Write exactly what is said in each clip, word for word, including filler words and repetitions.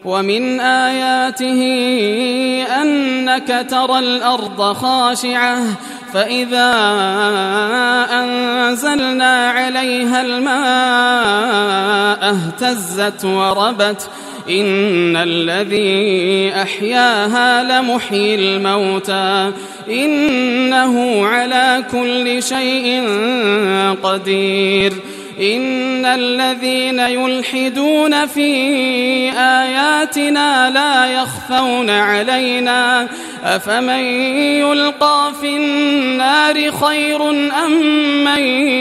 ومن آياته أنك ترى الأرض خاشعة فإذا أنزلنا عليها الماء اهتزت وربت إن الذي أحياها لمحيي الموتى إنه على كل شيء قدير إن الذين يلحدون في آياتنا لا يخفون علينا أفمن يلقى في النار خير أم من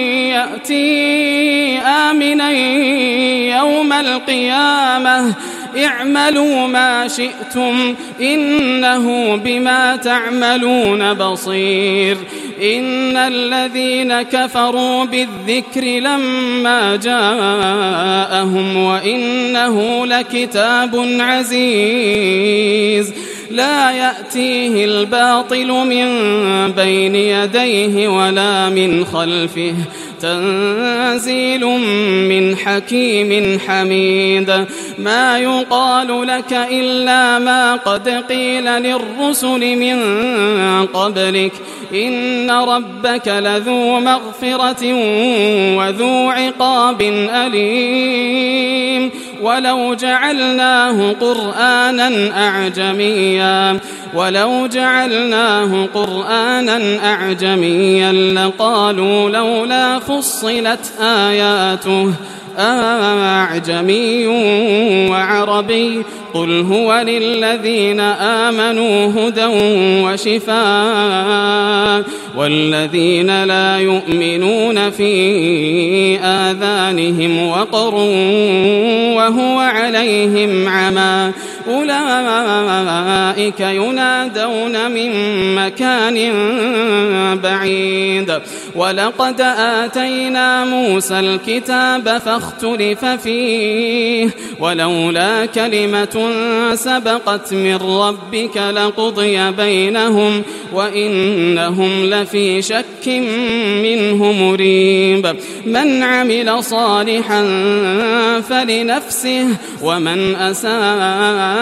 يأتي آمنا يوم القيامة اعملوا ما شئتم إنه بما تعملون بصير إن الذين كفروا بالذكر لما جاءهم وإنه لكتاب عزيز لا يأتيه الباطل من بين يديه ولا من خلفه تنزيل من حكيم حميد ما يقال لك إلا ما قد قيل للرسل من قبلك إن ربك لذو مغفرة وذو عقاب أليم ولو جعلناه قرآنا أعجميا ولو جعلناه قرآنا أعجميا لقالوا لولا فصلت آياته أعجمي وعربي قل هو للذين آمنوا هدى وشفاء والذين لا يؤمنون في آذانهم وقر وهو عليهم عمى أولئك ينادون من مكان بعيد ولقد آتينا موسى الكتاب فاختلف فيه ولولا كلمة سبقت من ربك لقضي بينهم وإنهم لفي شك منه مريب من عمل صالحا فلنفسه ومن أساء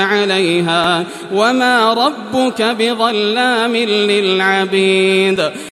فعليها وما ربك بظلام للعبيد